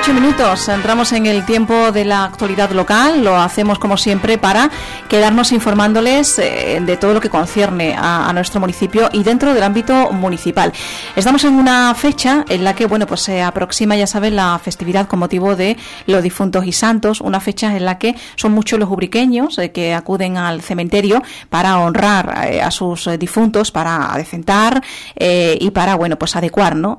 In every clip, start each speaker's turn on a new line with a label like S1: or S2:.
S1: 8 minutos, entramos en el tiempo de la actualidad local. Lo hacemos como siempre para quedarnos informándoles de todo lo que concierne a nuestro municipio y dentro del ámbito municipal. Estamos en una fecha en la que, bueno, pues se aproxima, ya saben, la festividad con motivo de los difuntos y santos, una fecha en la que son muchos los ubriqueños que acuden al cementerio para honrar a sus difuntos, para adecentar y para, bueno, pues adecuar, ¿no?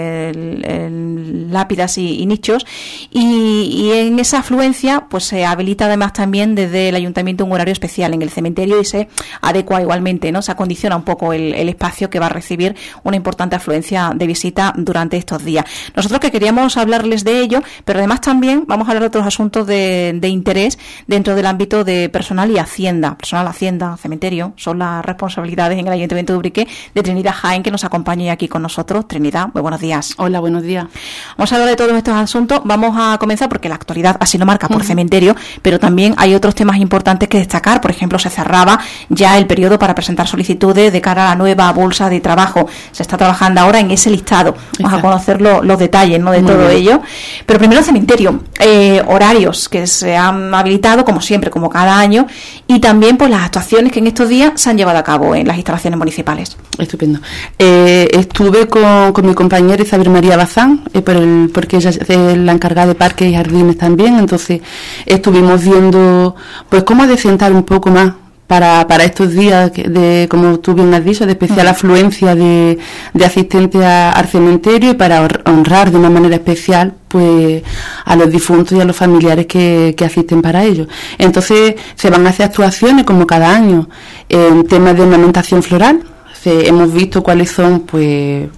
S1: Lápidas y nichos, y en esa afluencia pues se habilita además también desde el ayuntamiento un horario especial en el cementerio y se adecua igualmente, ¿no? Se acondiciona un poco el espacio que va a recibir una importante afluencia de visita durante estos días. Nosotros que queríamos hablarles de ello, pero además también vamos a hablar de otros asuntos de interés dentro del ámbito de personal y hacienda. Personal, hacienda, cementerio, son las responsabilidades en el ayuntamiento de Ubrique de Trinidad Jaén, que nos acompaña aquí con nosotros. Trinidad, muy buenos días.
S2: Hola, buenos días.
S1: Vamos a hablar de todos estos asuntos. Vamos a comenzar porque la actualidad así lo marca por cementerio, pero también hay otros temas importantes que destacar. Por ejemplo, se cerraba ya el periodo para presentar solicitudes de cara a la nueva bolsa de trabajo. Se está trabajando ahora en ese listado. Vamos a conocer los detalles, ¿no?, de muy todo bien. Ello. Pero primero el cementerio, horarios que se han habilitado como siempre, como cada año, y también pues las actuaciones que en estos días se han llevado a cabo en las instalaciones municipales.
S2: Estupendo. Estuve con mi compañera Isabel María Bazán, porque ella es la encargada de parques y jardines también, entonces estuvimos viendo pues cómo adecentar un poco más para estos días como tú bien has dicho, de especial afluencia de asistentes al cementerio, y para honrar de una manera especial pues a los difuntos y a los familiares que asisten para ello. Entonces se van a hacer actuaciones como cada año en temas de ornamentación floral. Hemos visto cuáles son pues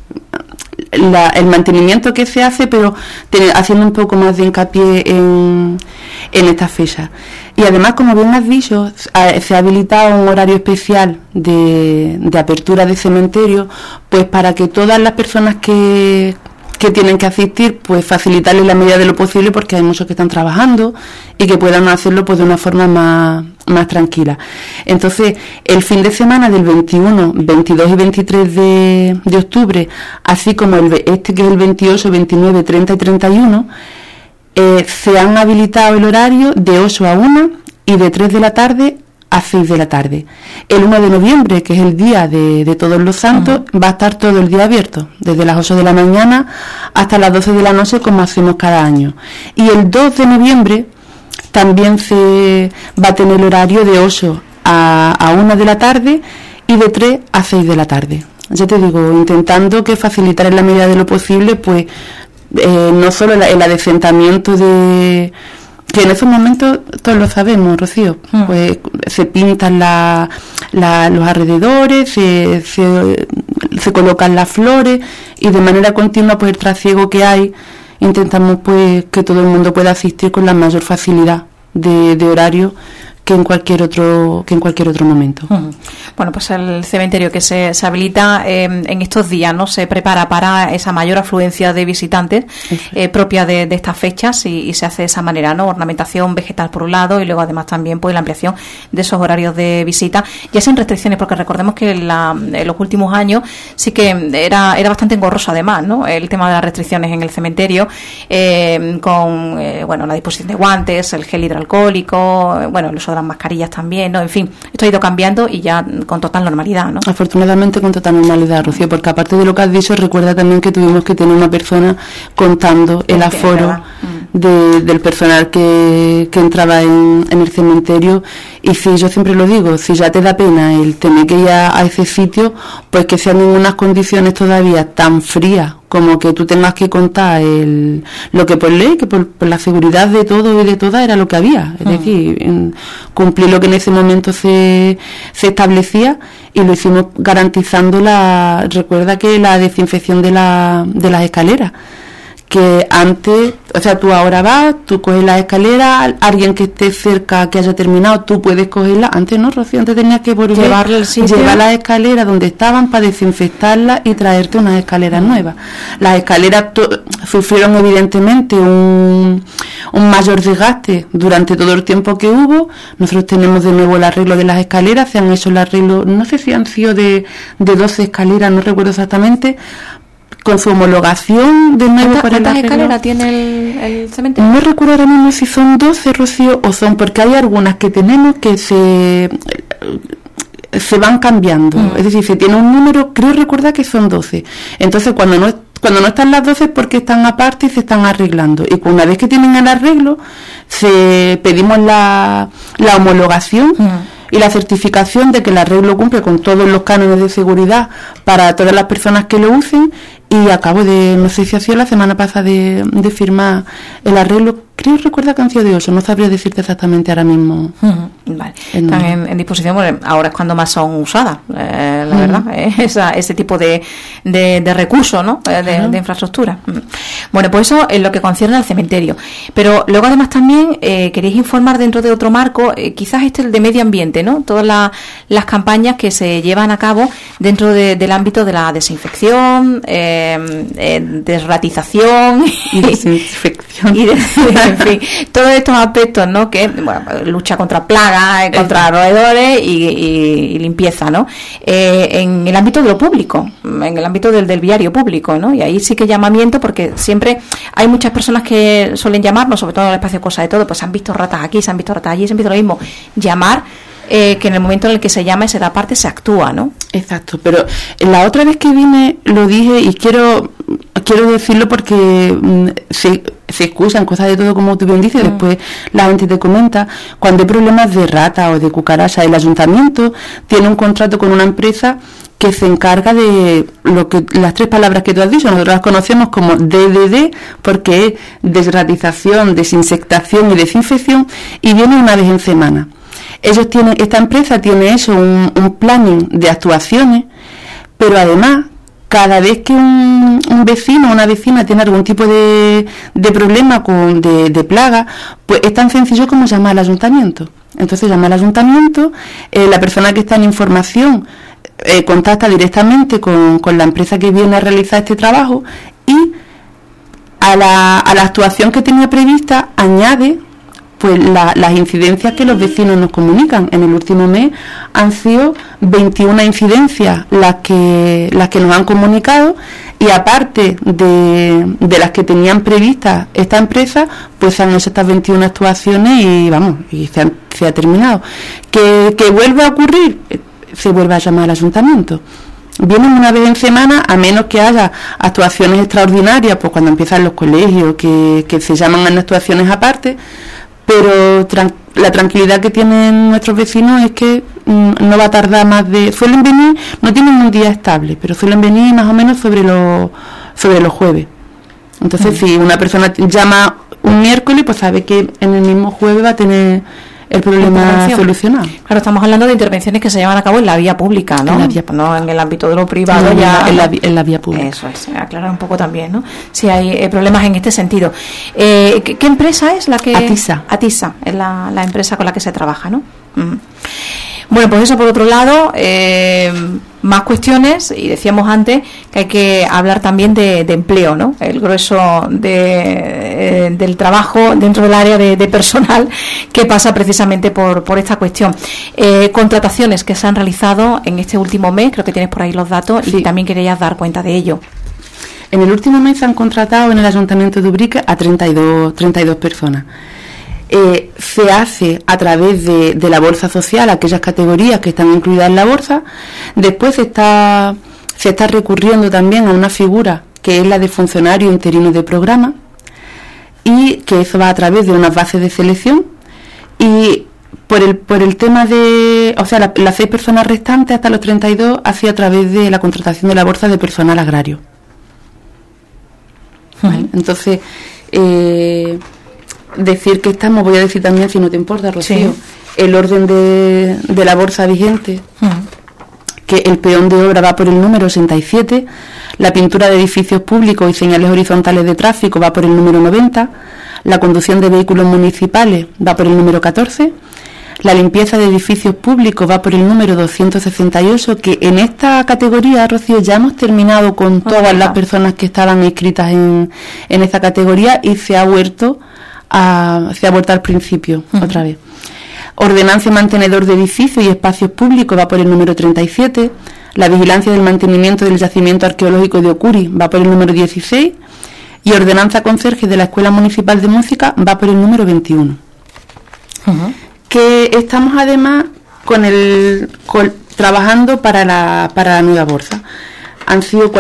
S2: el mantenimiento que se hace, pero haciendo un poco más de hincapié en esta fecha. Y además, como bien has dicho, se ha habilitado un horario especial de apertura de cementerio, pues para que todas las personas que tienen que asistir, pues facilitarles la medida de lo posible, porque hay muchos que están trabajando y que puedan hacerlo pues de una forma más tranquila. Entonces, el fin de semana del 21, 22 y 23 de octubre, así como que es el 28, 29, 30 y 31, se han habilitado el horario de 8 a 1 y de 3 de la tarde a 6 de la tarde. El 1 de noviembre, que es el día de Todos los Santos, va a estar todo el día abierto, desde las 8 de la mañana hasta las 12 de la noche, como hacemos cada año. Y el 2 de noviembre también se va a tener el horario de 8 a 1 de la tarde y de 3 a 6 de la tarde. Ya te digo, intentando que facilitar en la medida de lo posible, pues no solo el adecentamiento que en esos momentos todos lo sabemos, Rocío, pues se pintan los alrededores, se colocan las flores, y de manera continua pues el trasiego que hay, intentamos pues que todo el mundo pueda asistir con la mayor facilidad de horario que en cualquier otro momento.
S1: Bueno, pues el cementerio que se habilita en estos días, ¿no?, se prepara para esa mayor afluencia de visitantes propia de estas fechas, y se hace de esa manera, ¿no? Ornamentación vegetal por un lado, y luego además también pues la ampliación de esos horarios de visita, ya sin restricciones, porque recordemos que en los últimos años sí que era bastante engorroso además, ¿no?, el tema de las restricciones en el cementerio, con la disposición de guantes, el gel hidroalcohólico, el uso de las mascarillas también, ¿no? En fin, esto ha ido cambiando y ya con total normalidad, ¿no?
S2: Afortunadamente con total normalidad, Rocío, porque aparte de lo que has dicho, recuerda también que tuvimos que tener una persona contando el aforo del personal que entraba en el cementerio. Y si yo siempre lo digo, si ya te da pena el tener que ir a ese sitio, pues que sean en unas condiciones todavía tan frías como que tú tengas que contar lo que por ley, que por la seguridad de todo y de todas era lo que había, es decir, cumplir lo que en ese momento se establecía, y lo hicimos garantizando recuerda que la desinfección de las escaleras, que antes, o sea, tú ahora vas, tú coges la escalera, alguien que esté cerca, que haya terminado, tú puedes cogerla. Antes no, Rocío, antes tenías que volver, llevar las escaleras donde estaban para desinfectarlas y traerte unas escaleras nuevas. Las escaleras sufrieron evidentemente un mayor desgaste durante todo el tiempo que hubo. Nosotros tenemos de nuevo el arreglo de las escaleras, se han hecho el arreglo, no sé si han sido de 12 escaleras, no recuerdo exactamente, con su homologación de nuevo para el
S1: ¿Cuántas escaleras tiene el cementerio?
S2: No recuerdo ahora mismo si son 12, Rocío, o son, porque hay algunas que tenemos que se van cambiando. Es decir, se tiene un número, creo recordar que son 12. Entonces, cuando no están las 12 es porque están aparte y se están arreglando. Y una vez que tienen el arreglo, pedimos la homologación y la certificación de que el arreglo cumple con todos los cánones de seguridad para todas las personas que lo usen. Y acabo de, no sé si ha sido la semana pasada de firmar el arreglo. Creo recuerda que han sido de 8, no sabría decirte exactamente ahora mismo.
S1: Vale. Están en disposición, bueno, ahora es cuando más son usadas, la verdad, ese tipo de recursos, ¿no? De infraestructura. Bueno, pues eso es lo que concierne al cementerio. Pero luego además también queréis informar dentro de otro marco, quizás el de medio ambiente, ¿no? Todas las campañas que se llevan a cabo dentro del ámbito de la desinfección, desratización y desinfección. En fin, todos estos aspectos, ¿no? Que, bueno, lucha contra plagas, contra roedores y limpieza, ¿no? En el ámbito de lo público, en el ámbito del viario público, ¿no? Y ahí sí que llamamiento, porque siempre hay muchas personas que suelen llamarnos, sobre todo en el espacio Cosa de Todo, pues se han visto ratas aquí, se han visto ratas allí, siempre lo mismo, llamar. Que en el momento en el que se llama y se da parte se actúa, ¿no? Exacto, pero la otra vez que vine lo dije y quiero decirlo porque se excusan cosas de todo, como tú bien dices, después la gente te comenta. Cuando hay problemas de rata o de cucaracha, el ayuntamiento tiene un contrato con una empresa que se encarga de las 3 palabras que tú has dicho. Nosotros las conocemos como DDD, porque es desratización, desinsectación y desinfección, y viene una vez en semana. Esta empresa tiene eso, un planning de actuaciones, pero además, cada vez que un vecino o una vecina tiene algún tipo de problema de plaga, pues es tan sencillo como llamar al ayuntamiento. Entonces llama al ayuntamiento, la persona que está en información contacta directamente con la empresa que viene a realizar este trabajo y a la actuación que tenía prevista añade pues las incidencias que los vecinos nos comunican. En el último mes han sido 21 incidencias las que nos han comunicado, y aparte de las que tenían previstas esta empresa, pues se han hecho estas 21 actuaciones y se ha terminado. ¿Que vuelve a ocurrir? Se vuelve a llamar al ayuntamiento. Vienen una vez en semana, a menos que haya actuaciones extraordinarias, pues cuando empiezan los colegios, que se llaman a actuaciones aparte. Pero la tranquilidad que tienen nuestros vecinos es que no va a tardar suelen venir, no tienen un día estable, pero suelen venir más o menos sobre los jueves. Entonces, si una persona llama un miércoles, pues sabe que en el mismo jueves va a tener el problema solucionado. Claro, estamos hablando de intervenciones que se llevan a cabo en la vía pública, ¿no? No en el ámbito de lo privado, en la vía pública. Eso es, aclarar un poco también, ¿no? Si hay problemas en este sentido. ¿Qué empresa es la que...? Atisa es la empresa con la que se trabaja, ¿no? Bueno, pues eso por otro lado, más cuestiones, y decíamos antes que hay que hablar también de empleo, ¿no? El grueso del trabajo dentro del área de personal, que pasa precisamente por esta cuestión. Contrataciones que se han realizado en este último mes, creo que tienes por ahí los datos, sí. Y también querías dar cuenta de ello. En el último mes se han contratado en el Ayuntamiento de Ubrique a 32 personas. Se hace a través de la bolsa social, aquellas categorías que están incluidas en la bolsa. Después se está recurriendo también a una figura que es la de funcionario interino de programa, y que eso va a través de unas bases de selección, y por el tema de, o sea, las 6 personas restantes hasta los 32 ha sido a través de la contratación de la bolsa de personal agrario. ¿Vale? Entonces, decir que estamos, voy a decir también, si no te importa, Rocío, sí. El orden de la bolsa vigente, que el peón de obra va por el número 87, la pintura de edificios públicos y señales horizontales de tráfico va por el número 90, la conducción de vehículos municipales va por el número 14, la limpieza de edificios públicos va por el número 268, que en esta categoría, Rocío, ya hemos terminado con todas las personas que estaban inscritas en esta categoría, y se ha vuelto al principio otra vez.
S2: Ordenanza y mantenedor de edificios y espacios públicos va por el número 37. La vigilancia del mantenimiento del yacimiento arqueológico de Ocuri va por el número 16. Y ordenanza conserje de la Escuela Municipal de Música va por el número 21. Que estamos además trabajando para la nueva bolsa. Han sido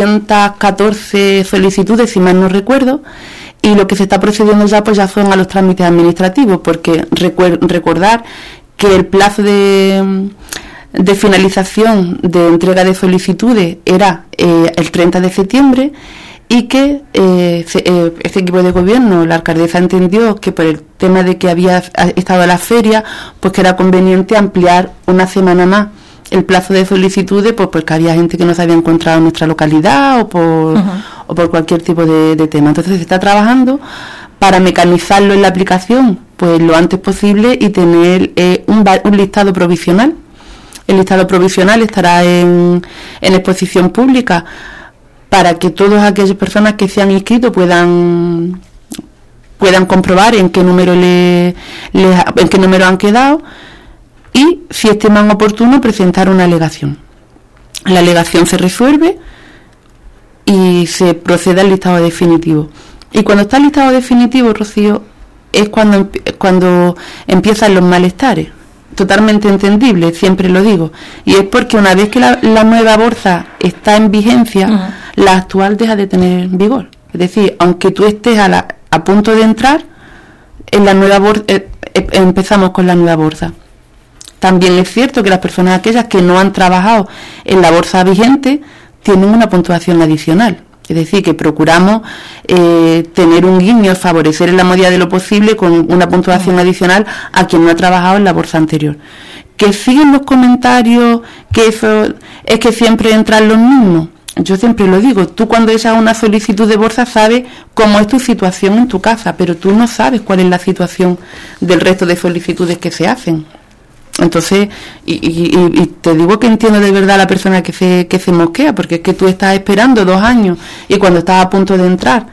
S2: 414 solicitudes, si mal no recuerdo, y lo que se está procediendo ya pues ya son a los trámites administrativos, porque recordar que el plazo de finalización de entrega de solicitudes era el 30 de septiembre y que este equipo de gobierno, la alcaldesa entendió que por el tema de que había estado la feria, pues que era conveniente ampliar una semana más el plazo de solicitudes, pues porque había gente que no se había encontrado en nuestra localidad o por cualquier tipo de tema. Entonces se está trabajando para mecanizarlo en la aplicación pues lo antes posible y tener un listado provisional. El listado provisional estará en exposición pública para que todas aquellas personas que se han inscrito puedan comprobar en qué número han quedado y, si estiman oportuno, presentar una alegación. La alegación se resuelve y se procede al listado definitivo. Y cuando está el listado definitivo, Rocío, es cuando empiezan los malestares. Totalmente entendible, siempre lo digo. Y es porque una vez que la nueva bolsa está en vigencia, la actual deja de tener vigor. Es decir, aunque tú estés a punto de entrar, en la nueva bolsa, empezamos con la nueva bolsa. También es cierto que las personas aquellas que no han trabajado en la bolsa vigente tienen una puntuación adicional. Es decir, que procuramos tener un guiño, favorecer en la medida de lo posible con una puntuación adicional a quien no ha trabajado en la bolsa anterior. Que siguen los comentarios, que eso es que siempre entran los mismos. Yo siempre lo digo, tú cuando echas una solicitud de bolsa sabes cómo es tu situación en tu casa, pero tú no sabes cuál es la situación del resto de solicitudes que se hacen. Entonces, y te digo que entiendo de verdad a la persona que se mosquea, porque es que tú estás esperando 2 años y cuando estás a punto de entrar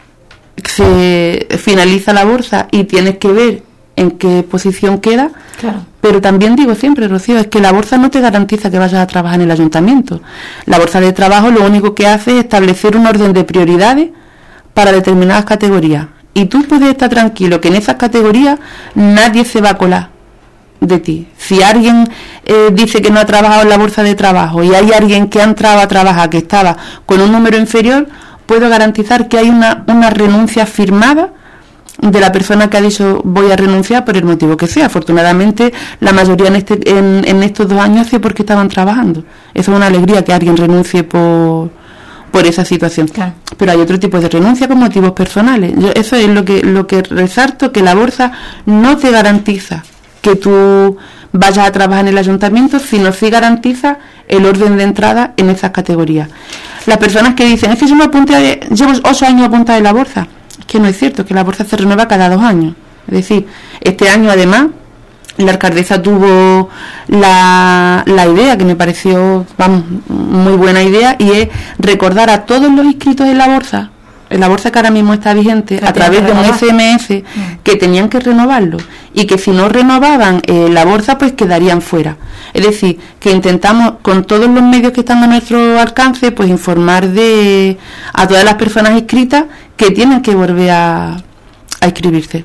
S2: se finaliza la bolsa y tienes que ver en qué posición queda. Claro. Pero también digo siempre, Rocío, es que la bolsa no te garantiza que vayas a trabajar en el ayuntamiento. La bolsa de trabajo lo único que hace es establecer un orden de prioridades para determinadas categorías. Y tú puedes estar tranquilo que en esas categorías nadie se va a colar de ti. Si alguien dice que no ha trabajado en la bolsa de trabajo y hay alguien que ha entrado a trabajar que estaba con un número inferior, puedo garantizar que hay una renuncia firmada de la persona que ha dicho voy a renunciar por el motivo que sea. Afortunadamente la mayoría en estos 2 años hace porque estaban trabajando. Eso es una alegría, que alguien renuncie por esa situación. Claro. Pero hay otro tipo de renuncia con motivos personales. Eso es lo que resalto, que la bolsa no te garantiza que tú vayas a trabajar en el ayuntamiento, sino sí garantiza el orden de entrada en esas categorías. Las personas que dicen, es que yo llevo 8 años apuntada en la bolsa, es que no es cierto, que la bolsa se renueva cada 2 años. Es decir, este año además la alcaldesa tuvo la idea, que me pareció muy buena idea, y es recordar a todos los inscritos en la bolsa que ahora mismo está vigente, a través de un SMS, que tenían que renovarlo, y que si no renovaban la bolsa, pues quedarían fuera. Es decir, que intentamos con todos los medios que están a nuestro alcance, pues informar a todas las personas inscritas que tienen que volver a inscribirse.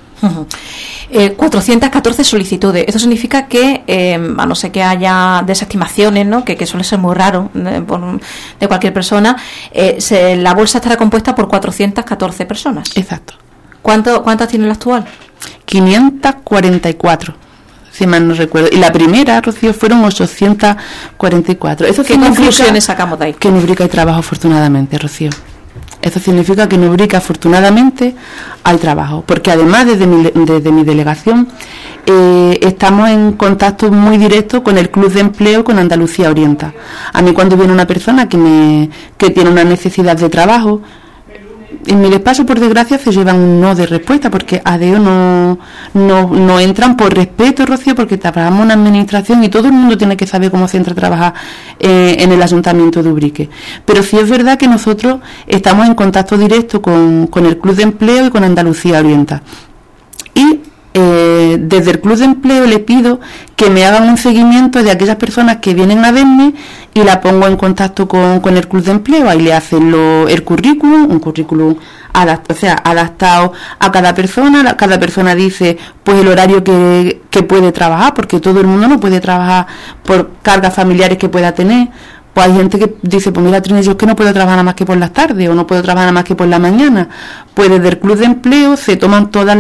S1: 414 solicitudes. Esto significa que, a no ser que haya desestimaciones, ¿no? que suele ser muy raro de cualquier persona, la bolsa estará compuesta por 414 personas.
S2: Exacto.
S1: ¿Cuántas tiene la actual?
S2: 544, si mal no recuerdo. Y la primera, Rocío, fueron 844.
S1: ¿Qué conclusiones sacamos de ahí?
S2: Que en Ubrica hay trabajo, afortunadamente, Rocío. Eso significa que en Ubrica, afortunadamente, hay trabajo, porque además desde mi delegación estamos en contacto muy directo con el Club de Empleo, con Andalucía Orienta. A mí, cuando viene una persona que tiene una necesidad de trabajo, en mi despacho, por desgracia, se llevan un no de respuesta, porque ADEO no entran por respeto, Rocío, porque trabajamos en una administración y todo el mundo tiene que saber cómo se entra a trabajar en el Ayuntamiento de Ubrique. Pero sí es verdad que nosotros estamos en contacto directo con el Club de Empleo y con Andalucía Orienta. Y desde el Club de Empleo le pido que me hagan un seguimiento de aquellas personas que vienen a verme y la pongo en contacto con el Club de Empleo. Ahí le hacen el currículum, un currículum adaptado a cada persona dice pues el horario que puede trabajar, porque todo el mundo no puede trabajar por cargas familiares que pueda tener. Pues hay gente que dice, pues mira, Trini, yo es que no puedo trabajar nada más que por las tardes, o no puedo trabajar nada más que por la mañana. Pues desde el Club de Empleo se toman todas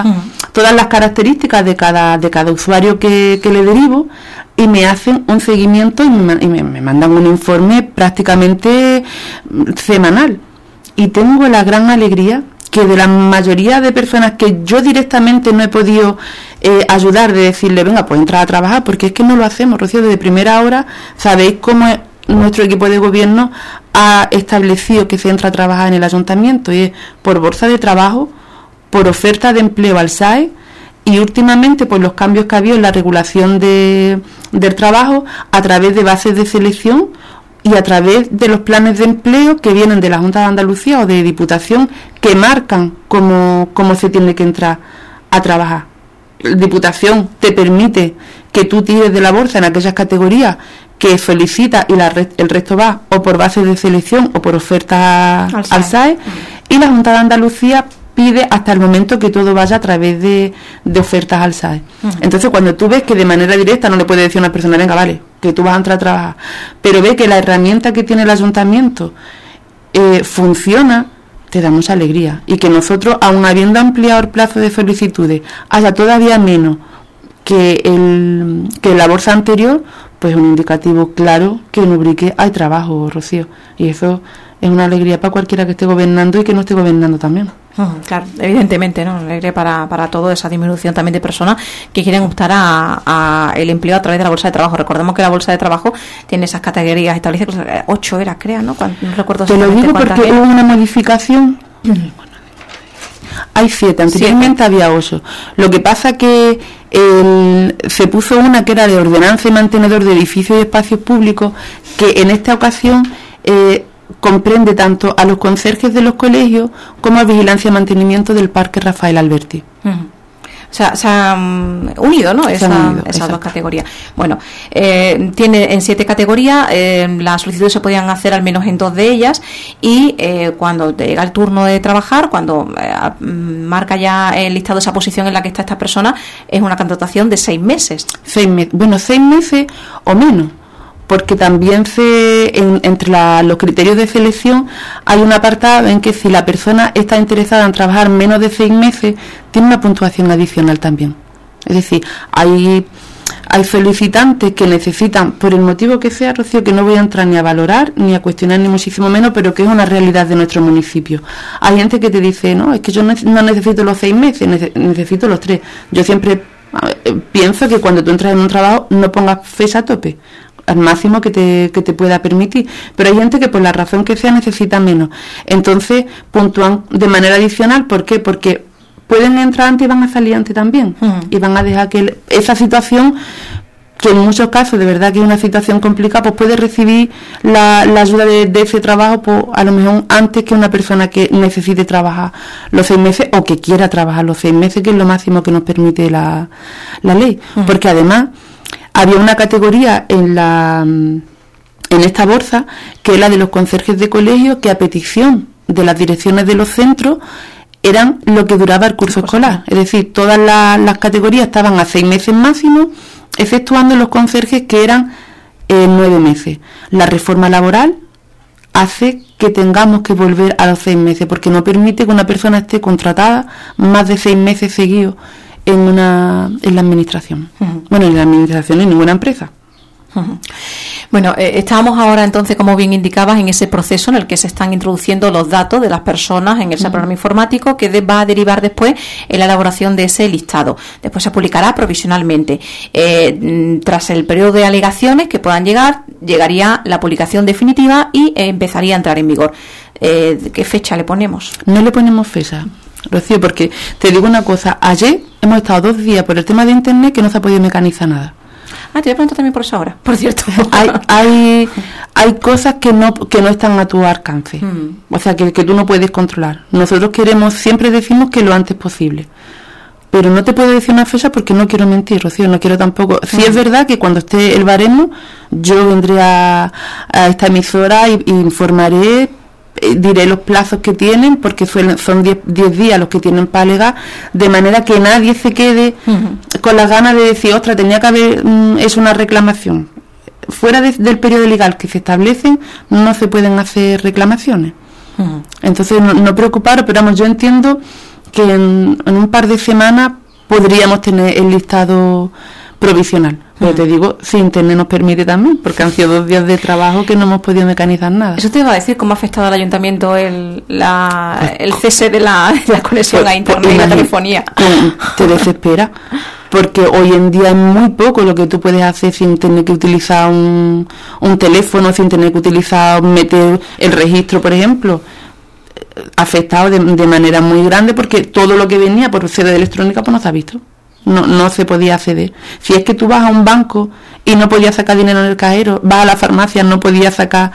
S2: las características de cada usuario que le derivo, y me hacen un seguimiento y me mandan un informe prácticamente semanal. Y tengo la gran alegría que de la mayoría de personas que yo directamente no he podido ayudar, de decirle, venga, pues entra a trabajar, porque es que no lo hacemos, Rocío, desde primera hora. Sabéis cómo nuestro equipo de gobierno ha establecido que se entra a trabajar en el ayuntamiento, y es por bolsa de trabajo, por oferta de empleo al SAE, y últimamente pues los cambios que ha habido en la regulación del trabajo a través de bases de selección y a través de los planes de empleo que vienen de la Junta de Andalucía o de Diputación, que marcan cómo se tiene que entrar a trabajar. Diputación te permite que tú tires de la bolsa en aquellas categorías que solicitas y el resto va o por bases de selección o por oferta al SAE, y la Junta de Andalucía pide hasta el momento que todo vaya a través de ofertas al SAE. Entonces, cuando tú ves que de manera directa no le puedes decir a una persona, venga, vale, que tú vas a entrar a trabajar, pero ves que la herramienta que tiene el ayuntamiento funciona, te da mucha alegría. Y que nosotros, aun habiendo ampliado el plazo de solicitudes, haya todavía menos que la bolsa anterior, pues un indicativo claro que en Ubrique hay trabajo, Rocío. Y eso es una alegría para cualquiera que esté gobernando y que no esté gobernando también.
S1: Claro, evidentemente, ¿no? Alegre para toda esa disminución también de personas que quieren optar a el empleo a través de la bolsa de trabajo. Recordemos que la bolsa de trabajo tiene esas categorías establecidas, 8 eras, creo, ¿no? No recuerdo.
S2: Te lo digo porque hubo una modificación. Hay 7, anteriormente había 8. Lo que pasa que se puso una que era de ordenanza y mantenedor de edificios y espacios públicos, que en esta ocasión comprende tanto a los conserjes de los colegios como a vigilancia y mantenimiento del Parque Rafael Alberti.
S1: O sea, se han unido, ¿no? Esas dos categorías. Bueno, tiene en 7 categorías, las solicitudes se podían hacer al menos en 2 de ellas, y cuando te llega el turno de trabajar, cuando marca ya el listado esa posición en la que está esta persona, es una contratación de 6 meses. 6 meses, bueno, 6 meses o menos, porque también entre los criterios de selección hay un apartado en que si la persona está interesada en trabajar menos de 6 meses, tiene una puntuación adicional también. Es decir, hay solicitantes que necesitan, por el motivo que sea, Rocío, que no voy a entrar ni a valorar, ni a cuestionar, ni muchísimo menos, pero que es una realidad de nuestro municipio. Hay gente que te dice, no, es que yo no necesito los 6 meses, necesito los 3. Yo siempre pienso que cuando tú entras en un trabajo no pongas fecha a tope, al máximo que te pueda permitir, pero hay gente que por la razón que sea necesita menos, entonces puntúan de manera adicional. ¿Por qué? Porque pueden entrar antes y van a salir antes también, y van a dejar que esa situación, que en muchos casos de verdad que es una situación complicada, pues puede recibir la ayuda de ese trabajo, pues a lo mejor antes que una persona que necesite trabajar los 6 meses o que quiera trabajar los 6 meses, que es lo máximo que nos permite la ley, porque además había una categoría en esta bolsa, que es la de los conserjes de colegio, que a petición de las direcciones de los centros eran lo que duraba el curso escolar. Es decir, todas las categorías estaban a 6 meses máximo, exceptuando los conserjes, que eran 9 meses. La reforma laboral hace que tengamos que volver a los 6 meses, porque no permite que una persona esté contratada más de 6 meses seguidos en la administración. Bueno, en la administración, en ninguna empresa. Bueno, estábamos ahora entonces, como bien indicabas, en ese proceso en el que se están introduciendo los datos de las personas en ese programa informático, que va a derivar después en la elaboración de ese listado. Después se publicará provisionalmente. Tras el periodo de alegaciones que puedan llegaría la publicación definitiva y empezaría a entrar en vigor. ¿Qué fecha le ponemos?
S2: No le ponemos fecha, Rocío, porque te digo una cosa, ayer hemos estado 2 días por el tema de internet que no se ha podido mecanizar nada.
S1: Te voy a preguntar también por eso ahora, por cierto.
S2: Hay cosas que no están a tu alcance, o sea, que tú no puedes controlar. Nosotros siempre decimos que lo antes posible, pero no te puedo decir una fecha porque no quiero mentir, Rocío, no quiero tampoco. Sí es verdad que cuando esté el baremo, yo vendré a esta emisora y informaré, diré los plazos que tienen, porque son 10 días los que tienen para alegar, de manera que nadie se quede con las ganas de decir, ostras, tenía que haber hecho una reclamación. Fuera del periodo legal que se establecen, no se pueden hacer reclamaciones. Entonces, no preocuparos, pero vamos, yo entiendo que en un par de semanas podríamos tener el listado provisional. Pero te digo, si Internet nos permite también, porque han sido 2 días de trabajo que no hemos podido mecanizar nada.
S1: Eso te iba a decir, ¿cómo ha afectado al ayuntamiento el cese de la conexión a Internet y la telefonía?
S2: Te desespera, porque hoy en día es muy poco lo que tú puedes hacer sin tener que utilizar un teléfono, sin tener que utilizar, meter el registro, por ejemplo. Afectado de manera muy grande, porque todo lo que venía por sede electrónica pues no se ha visto. No se podía acceder. Si es que tú vas a un banco y no podías sacar dinero en el cajero, vas a la farmacia, no podías sacar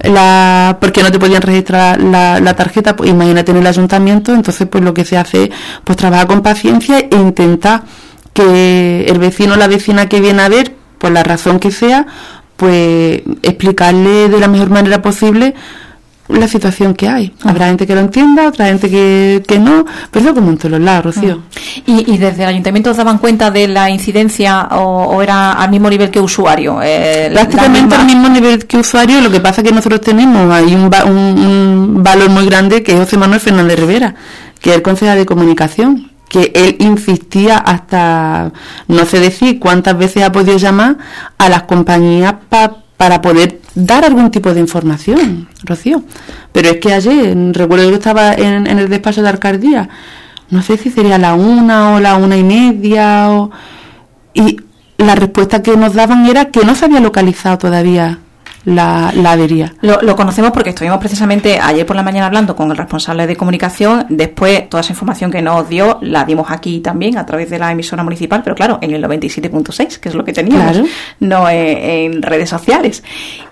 S2: porque no te podían registrar la tarjeta, pues imagínate en el ayuntamiento. Entonces pues lo que se hace, pues trabajar con paciencia e intentar que el vecino o la vecina que viene a ver, por la razón que sea, pues explicarle de la mejor manera posible la situación que hay. Habrá gente que lo entienda, otra gente que no, pero eso como en todos los lados, Rocío.
S1: ¿Y desde el ayuntamiento os daban cuenta de la incidencia o era al mismo nivel que usuario?
S2: Prácticamente al mismo nivel que usuario. Lo que pasa es que nosotros tenemos ahí un valor muy grande, que es José Manuel Fernández Rivera, que es el concejal de comunicación, que él insistía hasta, no sé decir cuántas veces ha podido llamar a las compañías para poder dar algún tipo de información, Rocío. Pero es que ayer, recuerdo que estaba en el despacho de alcaldía, no sé si sería la 1 o la 1:30, y la respuesta que nos daban era que no se había localizado todavía la avería.
S1: Lo conocemos porque estuvimos precisamente ayer por la mañana hablando con el responsable de comunicación. Después toda esa información que nos dio la dimos aquí también a través de la emisora municipal, pero claro, en el 97.6, que es lo que teníamos, claro, no en redes sociales.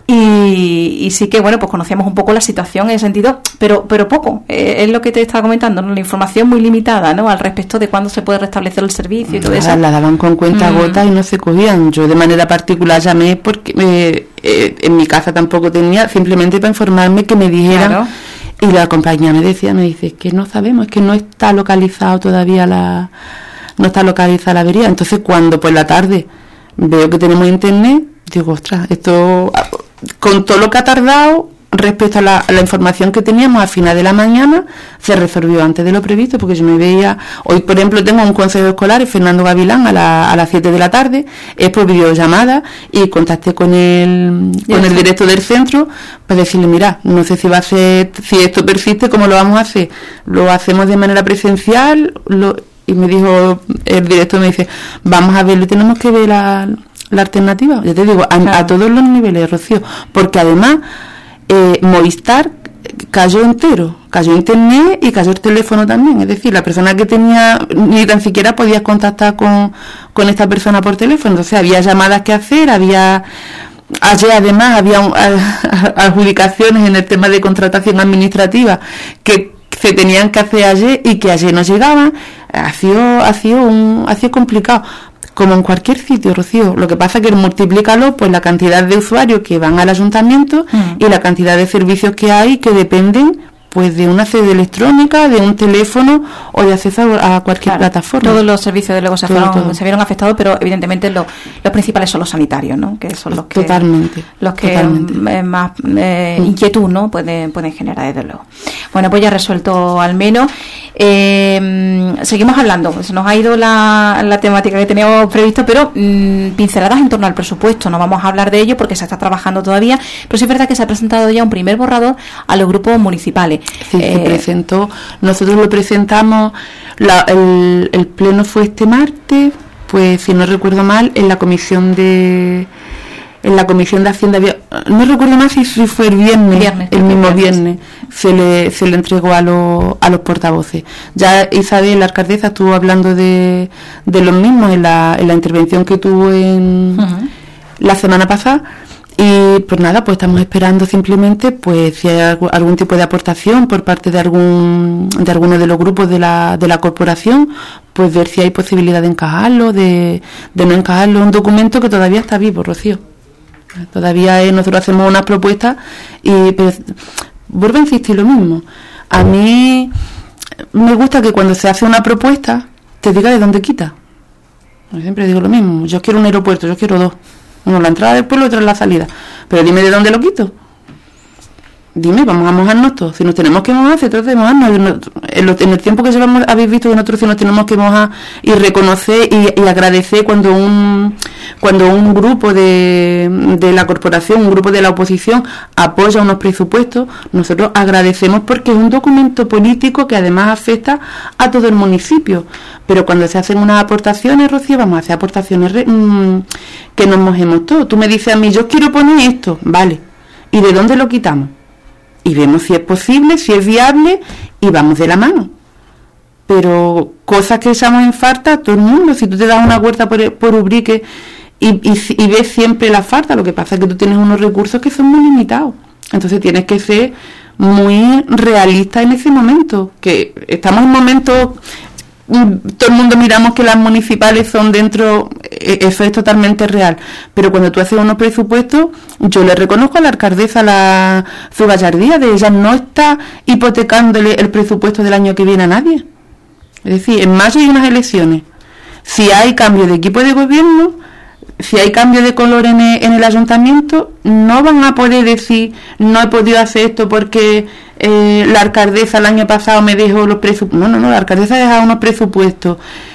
S1: Y sí que, bueno, pues conocíamos un poco la situación en ese sentido, pero poco. Es lo que te estaba comentando, ¿no? La información muy limitada, ¿no? Al respecto de cuándo se puede restablecer el servicio y todo eso.
S2: La daban con cuenta gota y no se cogían. Yo de manera particular llamé porque en mi casa tampoco tenía, simplemente para informarme, que me dijeran. Claro. Y la compañía me dice que no sabemos, es que no está localizado todavía no está localizada la avería. Entonces cuando por la tarde veo que tenemos internet, digo, ostras, esto, con todo lo que ha tardado respecto a la información que teníamos al final de la mañana, se resolvió antes de lo previsto, porque yo me veía, hoy por ejemplo tengo un consejo escolar, Fernando Gavilán, a las 7 de la tarde, es por videollamada, y contacté con el director del centro para decirle, mira, no sé si va a ser, si esto persiste, ¿cómo lo vamos a hacer? ¿Lo hacemos de manera presencial? Y me dijo, el director me dice, vamos a verlo, tenemos que ver la alternativa, ya te digo, a todos los niveles, Rocío, porque además Movistar cayó entero, cayó internet y cayó el teléfono también, es decir, la persona que tenía ni tan siquiera podía contactar con esta persona por teléfono. Entonces había llamadas que hacer, ayer además había adjudicaciones en el tema de contratación administrativa que se tenían que hacer ayer y que ayer no llegaban. Ha sido complicado, como en cualquier sitio, Rocío. Lo que pasa es que multiplícalo, pues la cantidad de usuarios que van al ayuntamiento y la cantidad de servicios que hay que dependen pues de una sede electrónica, de un teléfono o de acceso a cualquier plataforma.
S1: Todos los servicios de luego se vieron afectados, pero evidentemente los principales son los sanitarios, ¿no? Que son los que más inquietud, ¿no? pueden generar, desde luego. Bueno, pues ya resuelto al menos. Seguimos hablando. Se nos ha ido la temática que teníamos previsto, pero pinceladas en torno al presupuesto. No vamos a hablar de ello porque se está trabajando todavía, pero sí es verdad que se ha presentado ya un primer borrador a los grupos municipales.
S2: Sí, se presentó. Nosotros lo presentamos. El pleno fue este martes, pues si no recuerdo mal, en la comisión de Hacienda, no recuerdo más si fue el mismo viernes se le entregó a los portavoces. Ya Isabel, la alcaldesa, estuvo hablando de los mismos en la intervención que tuvo la semana pasada, Y pues nada, pues estamos esperando simplemente pues si hay algún tipo de aportación por parte de alguno de los grupos de la corporación, pues ver si hay posibilidad de encajarlo, de no encajarlo. Un documento que todavía está vivo, Rocío. Todavía nosotros hacemos unas propuestas pero vuelvo a insistir lo mismo. A mí me gusta que cuando se hace una propuesta te diga de dónde quita. Yo siempre digo lo mismo. Yo quiero un aeropuerto, yo quiero 2. Uno la entrada del pueblo y otro la salida. Pero dime de dónde lo quito. Dime, vamos a mojarnos todos. Si nos tenemos que mojar, se trata de mojarnos. En el tiempo que llevamos, habéis visto que nosotros si nos tenemos que mojar y reconocer y agradecer cuando un grupo de la corporación, un grupo de la oposición apoya unos presupuestos, nosotros agradecemos porque es un documento político que además afecta a todo el municipio. Pero cuando se hacen unas aportaciones, Rocío, vamos a hacer aportaciones que nos mojemos todos. Tú me dices a mí, yo quiero poner esto, vale. ¿Y de dónde lo quitamos? Y vemos si es posible, si es viable, y vamos de la mano. Pero cosas que echamos en falta, todo el mundo, si tú te das una vuelta por Ubrique y ves siempre la falta, lo que pasa es que tú tienes unos recursos que son muy limitados. Entonces tienes que ser muy realista en ese momento, que estamos en momentos... Todo el mundo miramos que las municipales son dentro, eso es totalmente real, pero cuando tú haces unos presupuestos, yo le reconozco a la alcaldesa su gallardía de ella no está hipotecándole el presupuesto del año que viene a nadie. Es decir, en mayo hay unas elecciones, si hay cambio de equipo de gobierno, si hay cambio de color en el ayuntamiento, no van a poder decir no he podido hacer esto porque la alcaldesa el año pasado me dejó los presupuestos. No, la alcaldesa ha dejado unos presupuestos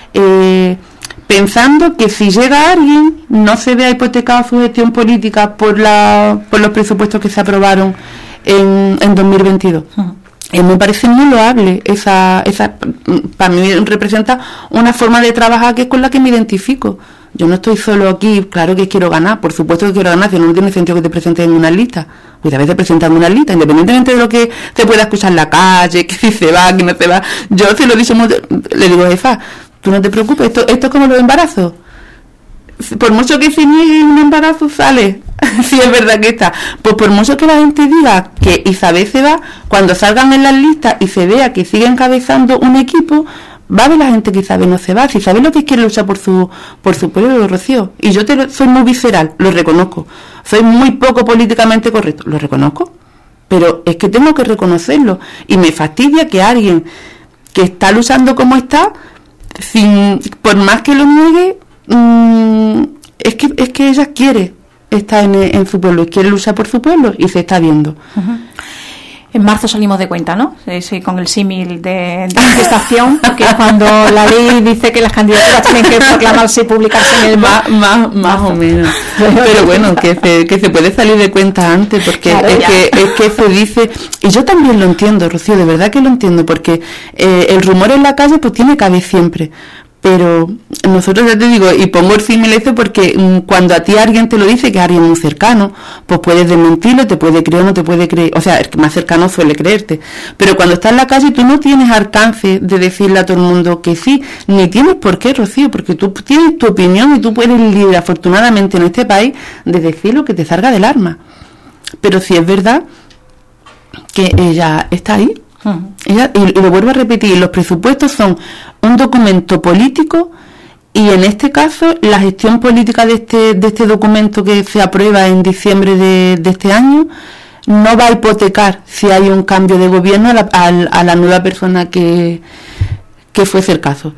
S2: pensando que si llega alguien no se vea hipotecado su gestión política por los presupuestos que se aprobaron en 2022. Me parece muy loable esa para mí representa una forma de trabajar que es con la que me identifico. Yo no estoy solo aquí, claro que quiero ganar, por supuesto que quiero ganar, si no tiene sentido que te presentes en una lista. Pues a veces presentan una lista, independientemente de lo que se pueda escuchar en la calle, que si se va, que no se va. Yo se lo he dicho, le digo, jefa, tú no te preocupes, esto es como los embarazos. Por mucho que se niegue un embarazo, sale. Sí, es verdad que está. Pues por mucho que la gente diga que Isabel se va, cuando salgan en las listas y se vea que sigue encabezando un equipo, va a ver la gente que Isabel no se va. Si Isabel lo que quiere luchar por su pueblo, Rocío. Y yo soy muy visceral, lo reconozco. Soy muy poco políticamente correcto, lo reconozco. Pero es que tengo que reconocerlo. Y me fastidia que alguien que está luchando como está, por más que lo niegue, es que ella quiere estar en su pueblo y quiere luchar por su pueblo y se está viendo.
S1: Uh-huh. En marzo salimos de cuenta, ¿no? Sí, con el símil de manifestación, que es cuando la ley dice que las candidaturas tienen que proclamarse y publicarse en el
S2: más o menos. Pero bueno, que se puede salir de cuenta antes, porque claro, es que se dice, y yo también lo entiendo, Rocío, de verdad que lo entiendo, porque el rumor en la calle pues tiene que haber siempre. Pero nosotros, ya te digo, y pongo el símil ese porque cuando a ti alguien te lo dice, que es alguien muy cercano, pues puedes desmentirlo, te puede creer o no te puede creer, o sea, el que más cercano suele creerte. Pero cuando estás en la calle tú no tienes alcance de decirle a todo el mundo que sí, ni tienes por qué, Rocío, porque tú tienes tu opinión y tú puedes libre, afortunadamente en este país, de decir lo que te salga del alma. Pero sí es verdad que ella está ahí. Ella, y lo vuelvo a repetir, los presupuestos son un documento político y en este caso la gestión política de este documento que se aprueba en diciembre de este año no va a hipotecar si hay un cambio de gobierno a la nueva persona que fuese el caso.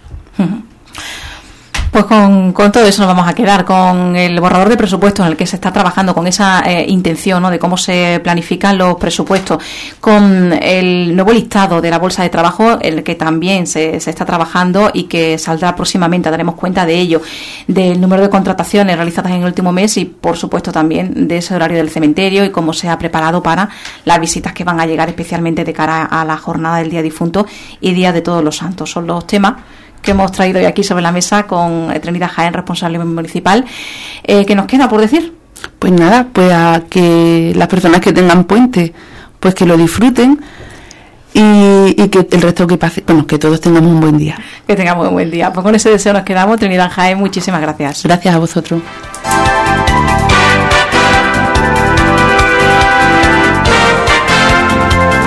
S1: Pues con todo eso nos vamos a quedar, con el borrador de presupuestos en el que se está trabajando, con esa intención, ¿no?, de cómo se planifican los presupuestos, con el nuevo listado de la bolsa de trabajo, el que también se está trabajando y que saldrá próximamente, daremos cuenta de ello, del número de contrataciones realizadas en el último mes y, por supuesto, también de ese horario del cementerio y cómo se ha preparado para las visitas que van a llegar, especialmente de cara a la jornada del Día Difunto y Día de Todos los Santos. Son los temas que hemos traído hoy aquí sobre la mesa con Trinidad Jaén, responsable municipal. ¿Qué nos queda por decir?
S2: Pues nada, pues a que las personas que tengan puente, pues que lo disfruten y que el resto que pase, bueno, que todos tengamos un buen día.
S1: Que tengamos un buen día. Pues con ese deseo nos quedamos. Trinidad Jaén, muchísimas gracias.
S2: Gracias a vosotros.